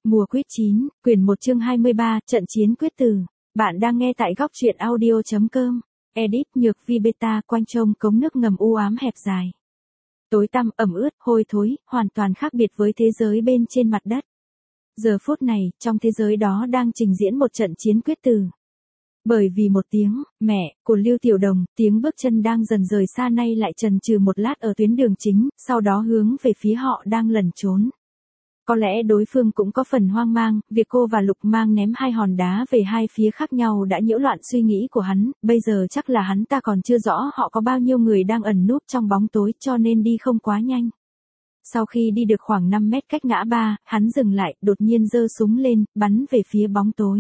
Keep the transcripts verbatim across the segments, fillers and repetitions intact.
Mùa quyết chín, quyển một chương hai mươi ba, trận chiến quyết tử. Bạn đang nghe tại góc truyện audio chấm com. Edit Nhược Vi Beta quanh trông cống nước ngầm u ám hẹp dài. Tối tăm, ẩm ướt, hôi thối, hoàn toàn khác biệt với thế giới bên trên mặt đất. Giờ phút này, trong thế giới đó đang trình diễn một trận chiến quyết tử. Bởi vì một tiếng, mẹ, của Lưu Tiểu Đồng, tiếng bước chân đang dần rời xa nay lại chần chừ một lát ở tuyến đường chính, sau đó hướng về phía họ đang lẩn trốn. Có lẽ đối phương cũng có phần hoang mang, việc cô và Lục Mang ném hai hòn đá về hai phía khác nhau đã nhiễu loạn suy nghĩ của hắn, bây giờ chắc là hắn ta còn chưa rõ họ có bao nhiêu người đang ẩn núp trong bóng tối cho nên đi không quá nhanh. Sau khi đi được khoảng năm mét cách ngã ba, hắn dừng lại, đột nhiên giơ súng lên, bắn về phía bóng tối.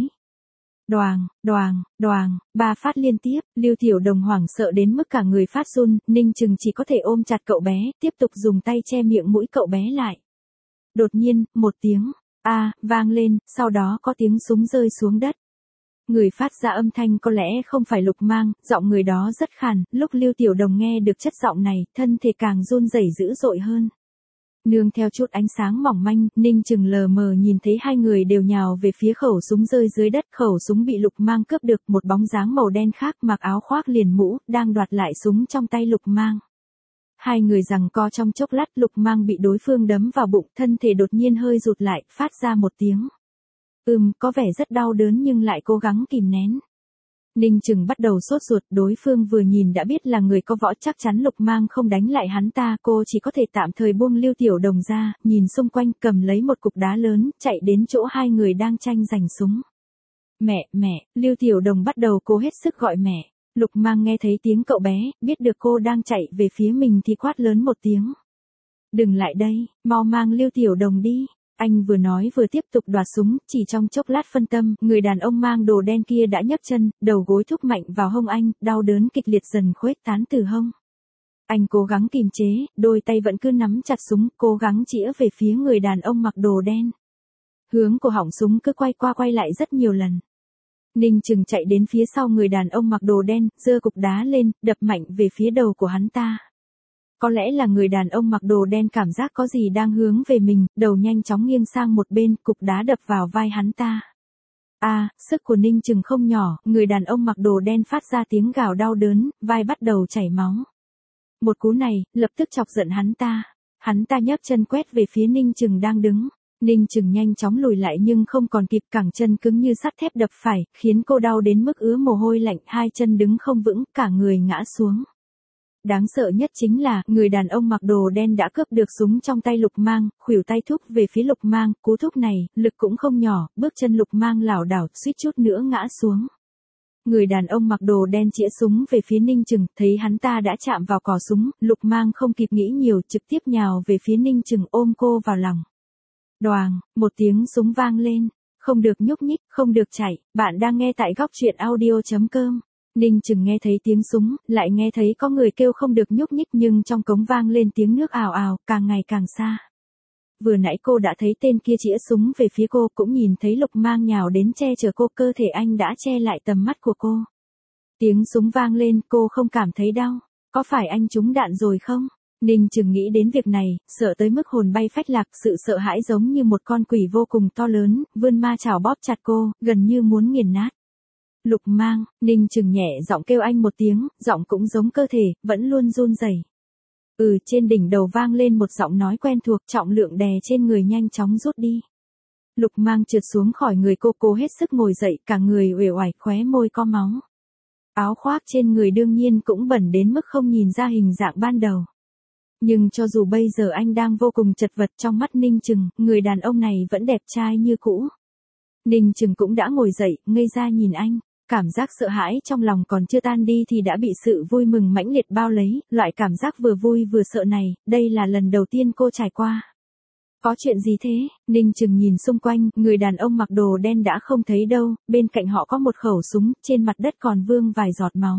Đoàng, đoàng, đoàng, ba phát liên tiếp, Lưu Tiểu Đồng hoảng sợ đến mức cả người phát run, Ninh Trừng chỉ có thể ôm chặt cậu bé, tiếp tục dùng tay che miệng mũi cậu bé lại. Đột nhiên, một tiếng, a, vang lên, sau đó có tiếng súng rơi xuống đất. Người phát ra âm thanh có lẽ không phải Lục Mang, giọng người đó rất khàn, lúc Lưu Tiểu Đồng nghe được chất giọng này, thân thể càng run rẩy dữ dội hơn. Nương theo chút ánh sáng mỏng manh, Ninh Trừng lờ mờ nhìn thấy hai người đều nhào về phía khẩu súng rơi dưới đất, khẩu súng bị Lục Mang cướp được, một bóng dáng màu đen khác mặc áo khoác liền mũ, đang đoạt lại súng trong tay Lục Mang. Hai người giằng co trong chốc lát, Lục Mang bị đối phương đấm vào bụng, thân thể đột nhiên hơi rụt lại, phát ra một tiếng. Ừm, có vẻ rất đau đớn nhưng lại cố gắng kìm nén. Ninh Trừng bắt đầu sốt ruột, đối phương vừa nhìn đã biết là người có võ, chắc chắn Lục Mang không đánh lại hắn ta, cô chỉ có thể tạm thời buông Lưu Tiểu Đồng ra, nhìn xung quanh, cầm lấy một cục đá lớn, chạy đến chỗ hai người đang tranh giành súng. Mẹ, mẹ, Lưu Tiểu Đồng bắt đầu cố hết sức gọi mẹ. Lục Mang nghe thấy tiếng cậu bé, biết được cô đang chạy về phía mình thì quát lớn một tiếng. Đừng lại đây, mau mang Lưu Tiểu Đồng đi. Anh vừa nói vừa tiếp tục đoạt súng, chỉ trong chốc lát phân tâm, người đàn ông mang đồ đen kia đã nhấc chân, đầu gối thúc mạnh vào hông anh, đau đớn kịch liệt dần khuếch tán từ hông. Anh cố gắng kìm chế, đôi tay vẫn cứ nắm chặt súng, cố gắng chĩa về phía người đàn ông mặc đồ đen. Hướng của họng súng cứ quay qua quay lại rất nhiều lần. Ninh Trừng chạy đến phía sau người đàn ông mặc đồ đen, giơ cục đá lên, đập mạnh về phía đầu của hắn ta. Có lẽ là người đàn ông mặc đồ đen cảm giác có gì đang hướng về mình, đầu nhanh chóng nghiêng sang một bên, cục đá đập vào vai hắn ta. A, à, sức của Ninh Trừng không nhỏ, người đàn ông mặc đồ đen phát ra tiếng gào đau đớn, vai bắt đầu chảy máu. Một cú này, lập tức chọc giận hắn ta. Hắn ta nhấc chân quét về phía Ninh Trừng đang đứng. Ninh Trừng nhanh chóng lùi lại nhưng không còn kịp, cẳng chân cứng như sắt thép đập phải, khiến cô đau đến mức ứa mồ hôi lạnh, hai chân đứng không vững, cả người ngã xuống. Đáng sợ nhất chính là, người đàn ông mặc đồ đen đã cướp được súng trong tay Lục Mang, khuỷu tay thúc về phía Lục Mang, cú thúc này, lực cũng không nhỏ, bước chân Lục Mang lảo đảo, suýt chút nữa ngã xuống. Người đàn ông mặc đồ đen chĩa súng về phía Ninh Trừng, thấy hắn ta đã chạm vào cò súng, Lục Mang không kịp nghĩ nhiều, trực tiếp nhào về phía Ninh Trừng, ôm cô vào lòng. Đoàng, một tiếng súng vang lên, không được nhúc nhích, không được chạy, bạn đang nghe tại góc truyện audio chấm com. Ninh Trừng nghe thấy tiếng súng, lại nghe thấy có người kêu không được nhúc nhích nhưng trong cống vang lên tiếng nước ào ào, càng ngày càng xa. Vừa nãy cô đã thấy tên kia chĩa súng về phía cô, cũng nhìn thấy Lục Mang nhào đến che chở cô, cơ thể anh đã che lại tầm mắt của cô. Tiếng súng vang lên, cô không cảm thấy đau, có phải anh trúng đạn rồi không? Ninh Trừng nghĩ đến việc này, sợ tới mức hồn bay phách lạc, sự sợ hãi giống như một con quỷ vô cùng to lớn, vươn ma chảo bóp chặt cô, gần như muốn nghiền nát. Lục Mang, Ninh Trừng nhẹ giọng kêu anh một tiếng, giọng cũng giống cơ thể, vẫn luôn run rẩy. Ừ, trên đỉnh đầu vang lên một giọng nói quen thuộc, trọng lượng đè trên người nhanh chóng rút đi. Lục Mang trượt xuống khỏi người cô, cố hết sức ngồi dậy, cả người uể oải, khóe môi có máu. Áo khoác trên người đương nhiên cũng bẩn đến mức không nhìn ra hình dạng ban đầu. Nhưng cho dù bây giờ anh đang vô cùng chật vật, trong mắt Ninh Trừng, người đàn ông này vẫn đẹp trai như cũ. Ninh Trừng cũng đã ngồi dậy, ngây ra nhìn anh. Cảm giác sợ hãi trong lòng còn chưa tan đi thì đã bị sự vui mừng mãnh liệt bao lấy, loại cảm giác vừa vui vừa sợ này, đây là lần đầu tiên cô trải qua. Có chuyện gì thế? Ninh Trừng nhìn xung quanh, người đàn ông mặc đồ đen đã không thấy đâu, bên cạnh họ có một khẩu súng, trên mặt đất còn vương vài giọt máu.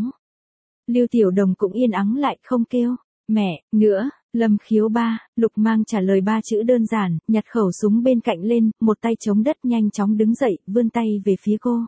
Lưu Tiểu Đồng cũng yên ắng lại, không kêu. Mẹ, nữa, Lâm Khiếu ba, Lục Mang trả lời ba chữ đơn giản, nhặt khẩu súng bên cạnh lên, một tay chống đất nhanh chóng đứng dậy, vươn tay về phía cô.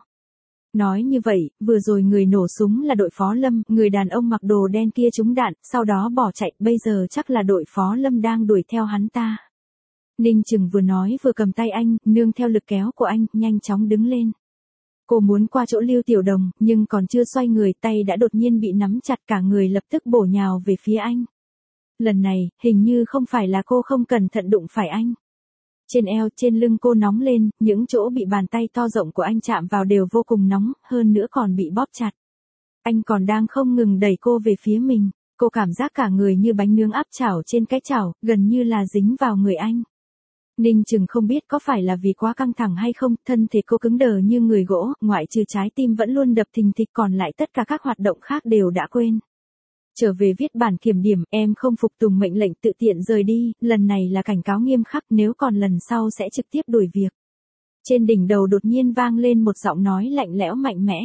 Nói như vậy, vừa rồi người nổ súng là đội Phó Lâm, người đàn ông mặc đồ đen kia trúng đạn, sau đó bỏ chạy, bây giờ chắc là đội Phó Lâm đang đuổi theo hắn ta. Ninh Trừng vừa nói vừa cầm tay anh, nương theo lực kéo của anh, nhanh chóng đứng lên. Cô muốn qua chỗ Lưu Tiểu Đồng, nhưng còn chưa xoay người, tay đã đột nhiên bị nắm chặt, cả người lập tức bổ nhào về phía anh. Lần này, hình như không phải là cô không cẩn thận đụng phải anh. Trên eo, trên lưng cô nóng lên, những chỗ bị bàn tay to rộng của anh chạm vào đều vô cùng nóng, hơn nữa còn bị bóp chặt. Anh còn đang không ngừng đẩy cô về phía mình, cô cảm giác cả người như bánh nướng áp chảo trên cái chảo, gần như là dính vào người anh. Ninh Trừng không biết có phải là vì quá căng thẳng hay không, thân thể cô cứng đờ như người gỗ, ngoại trừ trái tim vẫn luôn đập thình thịch, còn lại tất cả các hoạt động khác đều đã quên. Trở về viết bản kiểm điểm, em không phục tùng mệnh lệnh tự tiện rời đi, lần này là cảnh cáo nghiêm khắc, nếu còn lần sau sẽ trực tiếp đuổi việc. Trên đỉnh đầu đột nhiên vang lên một giọng nói lạnh lẽo mạnh mẽ.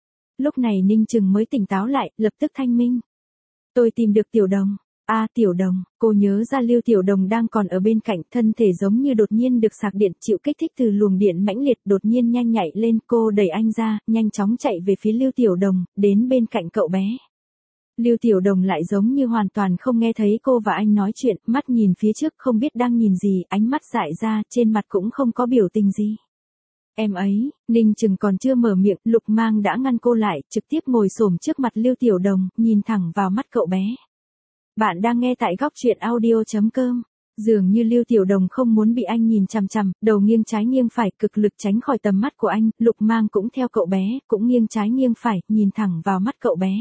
Lúc này Ninh Trừng mới tỉnh táo lại, lập tức thanh minh. Tôi tìm được Tiểu Đồng. A à, Tiểu Đồng, cô nhớ ra Lưu Tiểu Đồng đang còn ở bên cạnh, thân thể giống như đột nhiên được sạc điện, chịu kích thích từ luồng điện mãnh liệt, đột nhiên nhanh nhạy lên, cô đẩy anh ra, nhanh chóng chạy về phía Lưu Tiểu Đồng, đến bên cạnh cậu bé. Lưu Tiểu Đồng lại giống như hoàn toàn không nghe thấy cô và anh nói chuyện, mắt nhìn phía trước không biết đang nhìn gì, ánh mắt dại ra, trên mặt cũng không có biểu tình gì. Em ấy, Ninh Trừng còn chưa mở miệng, Lục Mang đã ngăn cô lại, trực tiếp ngồi xổm trước mặt Lưu Tiểu Đồng, nhìn thẳng vào mắt cậu bé. Bạn đang nghe tại góc truyện audio chấm com. Dường như Lưu Tiểu Đồng không muốn bị anh nhìn chằm chằm, đầu nghiêng trái nghiêng phải, cực lực tránh khỏi tầm mắt của anh, Lục Mang cũng theo cậu bé, cũng nghiêng trái nghiêng phải, nhìn thẳng vào mắt cậu bé.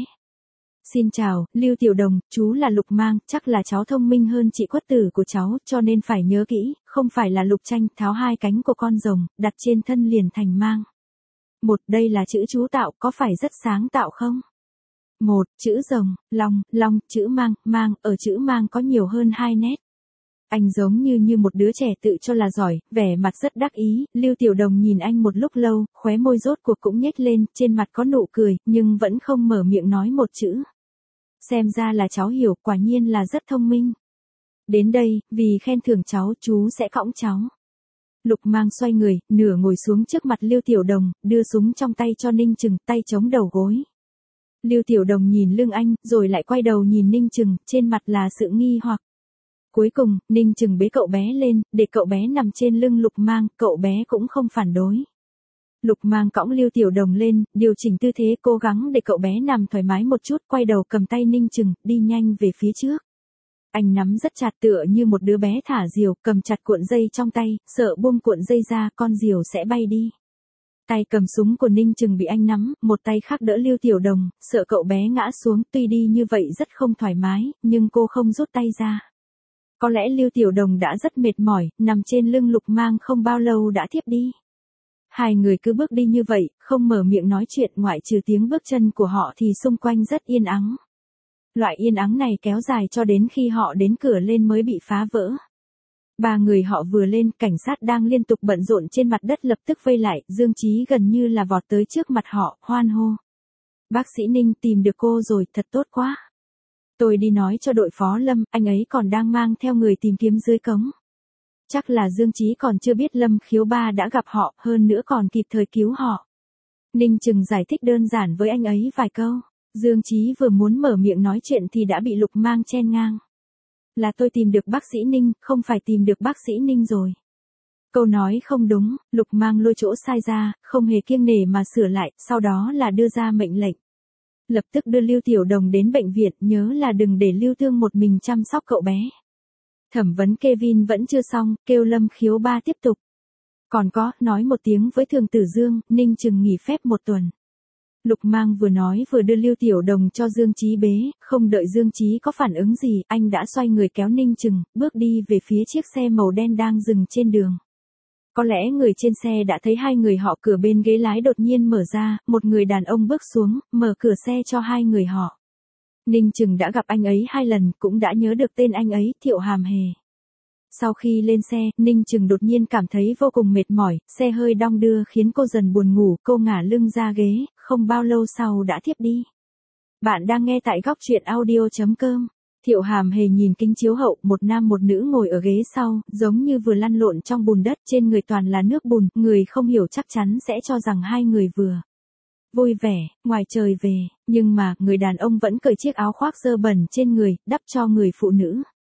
Xin chào, Lưu Tiểu Đồng, chú là Lục Mang, chắc là cháu thông minh hơn chị Quất Tử của cháu, cho nên phải nhớ kỹ, không phải là Lục Tranh, tháo hai cánh của con rồng, đặt trên thân liền thành mang. Một, đây là chữ chú tạo, có phải rất sáng tạo không? Một, chữ rồng, long, long, chữ mang, mang, ở chữ mang có nhiều hơn hai nét. Anh giống như như một đứa trẻ tự cho là giỏi, vẻ mặt rất đắc ý, Lưu Tiểu Đồng nhìn anh một lúc lâu, khóe môi rốt cuộc cũng nhếch lên, trên mặt có nụ cười, nhưng vẫn không mở miệng nói một chữ. Xem ra là cháu hiểu, quả nhiên là rất thông minh. Đến đây, vì khen thưởng cháu, chú sẽ cõng cháu. Lục Mang xoay người, nửa ngồi xuống trước mặt Lưu Tiểu Đồng, đưa súng trong tay cho Ninh Trừng, tay chống đầu gối. Lưu Tiểu Đồng nhìn lưng anh, rồi lại quay đầu nhìn Ninh Trừng, trên mặt là sự nghi hoặc. Cuối cùng, Ninh Trừng bế cậu bé lên, để cậu bé nằm trên lưng Lục Mang, cậu bé cũng không phản đối. Lục Mang cõng Lưu Tiểu Đồng lên, điều chỉnh tư thế, cố gắng để cậu bé nằm thoải mái một chút, quay đầu cầm tay Ninh Trừng, đi nhanh về phía trước. Anh nắm rất chặt tựa như một đứa bé thả diều, cầm chặt cuộn dây trong tay, sợ buông cuộn dây ra, con diều sẽ bay đi. Tay cầm súng của Ninh Trừng bị anh nắm, một tay khác đỡ Lưu Tiểu Đồng, sợ cậu bé ngã xuống, tuy đi như vậy rất không thoải mái, nhưng cô không rút tay ra. Có lẽ Lưu Tiểu Đồng đã rất mệt mỏi, nằm trên lưng Lục Mang không bao lâu đã thiếp đi. Hai người cứ bước đi như vậy, không mở miệng nói chuyện, ngoại trừ tiếng bước chân của họ thì xung quanh rất yên ắng. Loại yên ắng này kéo dài cho đến khi họ đến cửa lên mới bị phá vỡ. Ba người họ vừa lên, cảnh sát đang liên tục bận rộn trên mặt đất lập tức vây lại, Dương Chí gần như là vọt tới trước mặt họ, hoan hô. Bác sĩ Ninh tìm được cô rồi, thật tốt quá. Tôi đi nói cho đội phó Lâm, anh ấy còn đang mang theo người tìm kiếm dưới cống. Chắc là Dương Chí còn chưa biết Lâm Khiếu Ba đã gặp họ, hơn nữa còn kịp thời cứu họ. Ninh Trừng giải thích đơn giản với anh ấy vài câu. Dương Chí vừa muốn mở miệng nói chuyện thì đã bị Lục Mang chen ngang. Là tôi tìm được bác sĩ Ninh, không phải tìm được bác sĩ Ninh rồi. Câu nói không đúng, Lục Mang lôi chỗ sai ra, không hề kiêng nể mà sửa lại, sau đó là đưa ra mệnh lệnh. Lập tức đưa Lưu Tiểu Đồng đến bệnh viện, nhớ là đừng để Lưu Thương một mình chăm sóc cậu bé. Thẩm vấn Kevin vẫn chưa xong, kêu Lâm Khiếu Ba tiếp tục. Còn có, nói một tiếng với Thường Tử Dương, Ninh Trừng nghỉ phép một tuần. Lục Mang vừa nói vừa đưa Lưu Tiểu Đồng cho Dương Chí bế, không đợi Dương Chí có phản ứng gì, anh đã xoay người kéo Ninh Trừng, bước đi về phía chiếc xe màu đen đang dừng trên đường. Có lẽ người trên xe đã thấy hai người họ, cửa bên ghế lái đột nhiên mở ra, một người đàn ông bước xuống, mở cửa xe cho hai người họ. Ninh Trừng đã gặp anh ấy hai lần, cũng đã nhớ được tên anh ấy, Thiệu Hàm Hề. Sau khi lên xe, Ninh Trừng đột nhiên cảm thấy vô cùng mệt mỏi, xe hơi đong đưa khiến cô dần buồn ngủ, cô ngả lưng ra ghế, không bao lâu sau đã thiếp đi. Bạn đang nghe tại góc truyện audio chấm com. Thiệu Hàm Hề nhìn kính chiếu hậu, một nam một nữ ngồi ở ghế sau, giống như vừa lăn lộn trong bùn đất, trên người toàn là nước bùn, người không hiểu chắc chắn sẽ cho rằng hai người vừa vui vẻ, ngoài trời về, nhưng mà, người đàn ông vẫn cởi chiếc áo khoác dơ bẩn trên người, đắp cho người phụ nữ.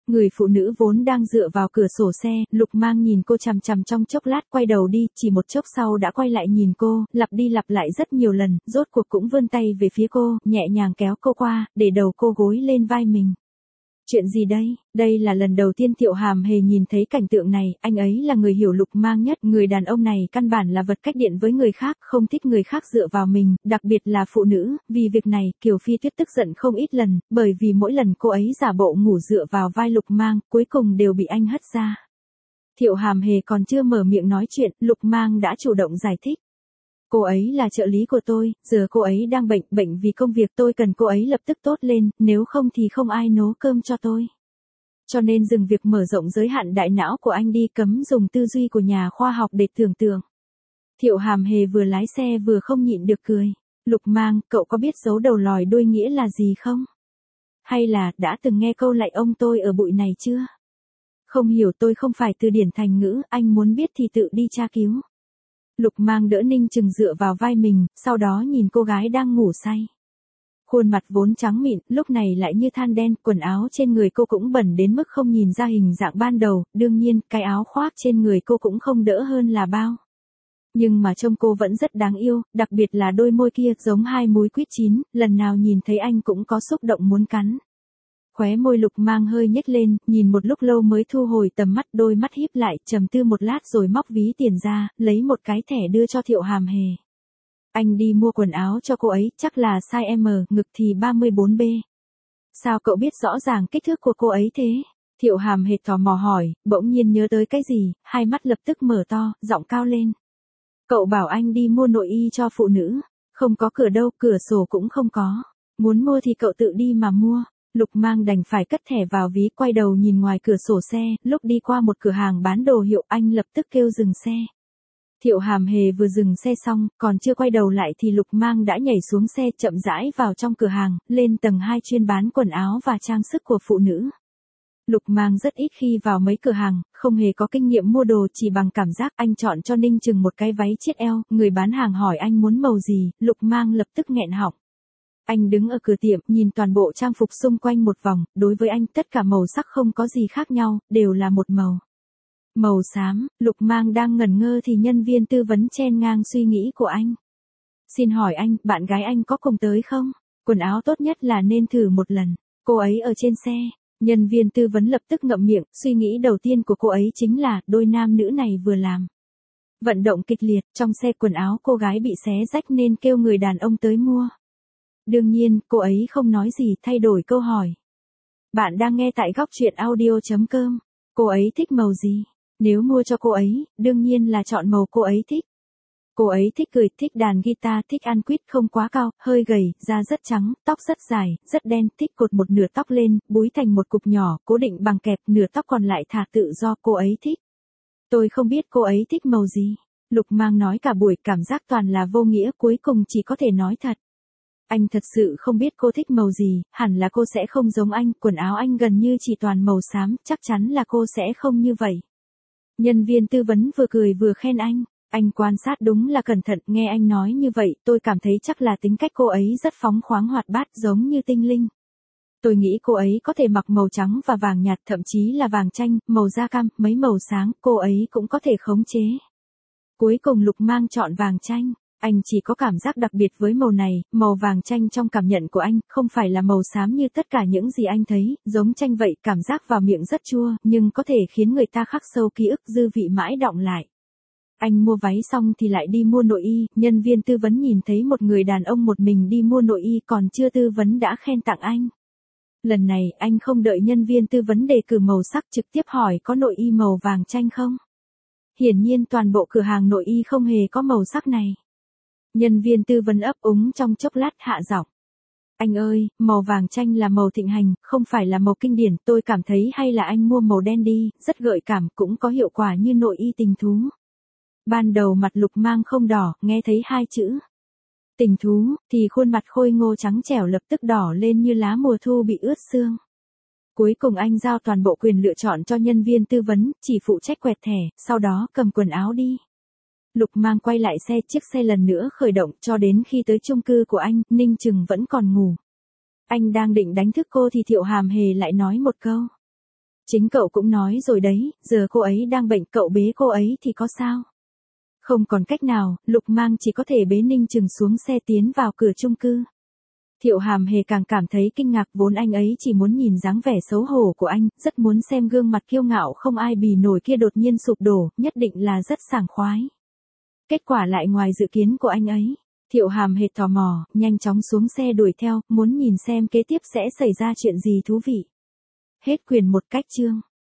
Người phụ nữ vốn đang dựa vào cửa sổ xe, Lục Mang nhìn cô chằm chằm trong chốc lát quay đầu đi, chỉ một chốc sau đã quay lại nhìn cô, lặp đi lặp lại rất nhiều lần, rốt cuộc cũng vươn tay về phía cô, nhẹ nhàng kéo cô qua, để đầu cô gối lên vai mình. Chuyện gì đây? Đây là lần đầu tiên Thiệu Hàm Hề nhìn thấy cảnh tượng này, anh ấy là người hiểu Lục Mang nhất, người đàn ông này căn bản là vật cách điện với người khác, không thích người khác dựa vào mình, đặc biệt là phụ nữ, vì việc này, Kiều Phi Tuyết tức giận không ít lần, bởi vì mỗi lần cô ấy giả bộ ngủ dựa vào vai Lục Mang, cuối cùng đều bị anh hất ra. Thiệu Hàm Hề còn chưa mở miệng nói chuyện, Lục Mang đã chủ động giải thích. Cô ấy là trợ lý của tôi, giờ cô ấy đang bệnh, bệnh vì công việc tôi cần cô ấy lập tức tốt lên, nếu không thì không ai nấu cơm cho tôi. Cho nên dừng việc mở rộng giới hạn đại não của anh đi, cấm dùng tư duy của nhà khoa học để tưởng tượng. Thiệu Hàm Hề vừa lái xe vừa không nhịn được cười. Lục Mang, cậu có biết giấu đầu lòi đuôi nghĩa là gì không? Hay là, đã từng nghe câu lạy ông tôi ở bụi này chưa? Không hiểu, tôi không phải từ điển thành ngữ, anh muốn biết thì tự đi tra cứu. Lục Mang đỡ Ninh Trừng dựa vào vai mình, sau đó nhìn cô gái đang ngủ say. Khuôn mặt vốn trắng mịn, lúc này lại như than đen, quần áo trên người cô cũng bẩn đến mức không nhìn ra hình dạng ban đầu, đương nhiên, cái áo khoác trên người cô cũng không đỡ hơn là bao. Nhưng mà trông cô vẫn rất đáng yêu, đặc biệt là đôi môi kia, giống hai múi quýt chín, lần nào nhìn thấy anh cũng có xúc động muốn cắn. Khóe môi Lục Mang hơi nhếch lên, nhìn một lúc lâu mới thu hồi tầm mắt, đôi mắt híp lại, trầm tư một lát rồi móc ví tiền ra, lấy một cái thẻ đưa cho Thiệu Hàm Hề. Anh đi mua quần áo cho cô ấy, chắc là size M, ngực thì ba mươi bốn B. Sao cậu biết rõ ràng kích thước của cô ấy thế? Thiệu Hàm Hề tò mò hỏi, bỗng nhiên nhớ tới cái gì, hai mắt lập tức mở to, giọng cao lên. Cậu bảo anh đi mua nội y cho phụ nữ, không có cửa đâu, cửa sổ cũng không có. Muốn mua thì cậu tự đi mà mua. Lục Mang đành phải cất thẻ vào ví, quay đầu nhìn ngoài cửa sổ xe, lúc đi qua một cửa hàng bán đồ hiệu anh lập tức kêu dừng xe. Thiệu Hàm Hề vừa dừng xe xong, còn chưa quay đầu lại thì Lục Mang đã nhảy xuống xe chậm rãi vào trong cửa hàng, lên tầng hai chuyên bán quần áo và trang sức của phụ nữ. Lục Mang rất ít khi vào mấy cửa hàng, không hề có kinh nghiệm mua đồ, chỉ bằng cảm giác anh chọn cho Ninh Trừng một cái váy chiết eo, người bán hàng hỏi anh muốn màu gì, Lục Mang lập tức nghẹn họng. Anh đứng ở cửa tiệm, nhìn toàn bộ trang phục xung quanh một vòng, đối với anh tất cả màu sắc không có gì khác nhau, đều là một màu. Màu xám. Lục Mang đang ngẩn ngơ thì nhân viên tư vấn chen ngang suy nghĩ của anh. Xin hỏi anh, bạn gái anh có cùng tới không? Quần áo tốt nhất là nên thử một lần. Cô ấy ở trên xe. Nhân viên tư vấn lập tức ngậm miệng, suy nghĩ đầu tiên của cô ấy chính là, đôi nam nữ này vừa làm vận động kịch liệt, trong xe quần áo cô gái bị xé rách nên kêu người đàn ông tới mua. Đương nhiên, cô ấy không nói gì, thay đổi câu hỏi. Bạn đang nghe tại góc truyện audio chấm com. Cô ấy thích màu gì? Nếu mua cho cô ấy, đương nhiên là chọn màu cô ấy thích. Cô ấy thích cười, thích đàn guitar, thích ăn quýt không quá cao, hơi gầy, da rất trắng, tóc rất dài, rất đen, thích cột một nửa tóc lên, búi thành một cục nhỏ, cố định bằng kẹp, nửa tóc còn lại thả tự do, cô ấy thích. Tôi không biết cô ấy thích màu gì. Lục Mang nói cả buổi, cảm giác toàn là vô nghĩa, cuối cùng chỉ có thể nói thật. Anh thật sự không biết cô thích màu gì, hẳn là cô sẽ không giống anh, quần áo anh gần như chỉ toàn màu xám, chắc chắn là cô sẽ không như vậy. Nhân viên tư vấn vừa cười vừa khen anh, anh quan sát đúng là cẩn thận, nghe anh nói như vậy, tôi cảm thấy chắc là tính cách cô ấy rất phóng khoáng hoạt bát giống như tinh linh. Tôi nghĩ cô ấy có thể mặc màu trắng và vàng nhạt, thậm chí là vàng chanh, màu da cam, mấy màu sáng, cô ấy cũng có thể khống chế. Cuối cùng Lục Mang chọn vàng chanh. Anh chỉ có cảm giác đặc biệt với màu này, màu vàng chanh trong cảm nhận của anh, không phải là màu xám như tất cả những gì anh thấy, giống chanh vậy, cảm giác vào miệng rất chua, nhưng có thể khiến người ta khắc sâu ký ức, dư vị mãi đọng lại. Anh mua váy xong thì lại đi mua nội y, nhân viên tư vấn nhìn thấy một người đàn ông một mình đi mua nội y còn chưa tư vấn đã khen tặng anh. Lần này, anh không đợi nhân viên tư vấn đề cử màu sắc, trực tiếp hỏi có nội y màu vàng chanh không? Hiển nhiên toàn bộ cửa hàng nội y không hề có màu sắc này. Nhân viên tư vấn ấp úng trong chốc lát hạ giọng. Anh ơi, màu vàng chanh là màu thịnh hành, không phải là màu kinh điển, tôi cảm thấy hay là anh mua màu đen đi, rất gợi cảm, cũng có hiệu quả như nội y tình thú. Ban đầu mặt Lục Mang không đỏ, nghe thấy hai chữ tình thú, thì khuôn mặt khôi ngô trắng trẻo lập tức đỏ lên như lá mùa thu bị ướt sương. Cuối cùng anh giao toàn bộ quyền lựa chọn cho nhân viên tư vấn, chỉ phụ trách quẹt thẻ, sau đó cầm quần áo đi. Lục Mang quay lại xe, chiếc xe lần nữa khởi động, cho đến khi tới chung cư của anh, Ninh Trừng vẫn còn ngủ. Anh đang định đánh thức cô thì Thiệu Hàm Hề lại nói một câu. Chính cậu cũng nói rồi đấy, giờ cô ấy đang bệnh, cậu bế cô ấy thì có sao? Không còn cách nào, Lục Mang chỉ có thể bế Ninh Trừng xuống xe tiến vào cửa chung cư. Thiệu Hàm Hề càng cảm thấy kinh ngạc, vốn anh ấy chỉ muốn nhìn dáng vẻ xấu hổ của anh, rất muốn xem gương mặt kiêu ngạo không ai bì nổi kia đột nhiên sụp đổ, nhất định là rất sảng khoái. Kết quả lại ngoài dự kiến của anh ấy. Thiệu Hàm Hề tò mò, nhanh chóng xuống xe đuổi theo, muốn nhìn xem kế tiếp sẽ xảy ra chuyện gì thú vị. Hết quyển một. Cách chương.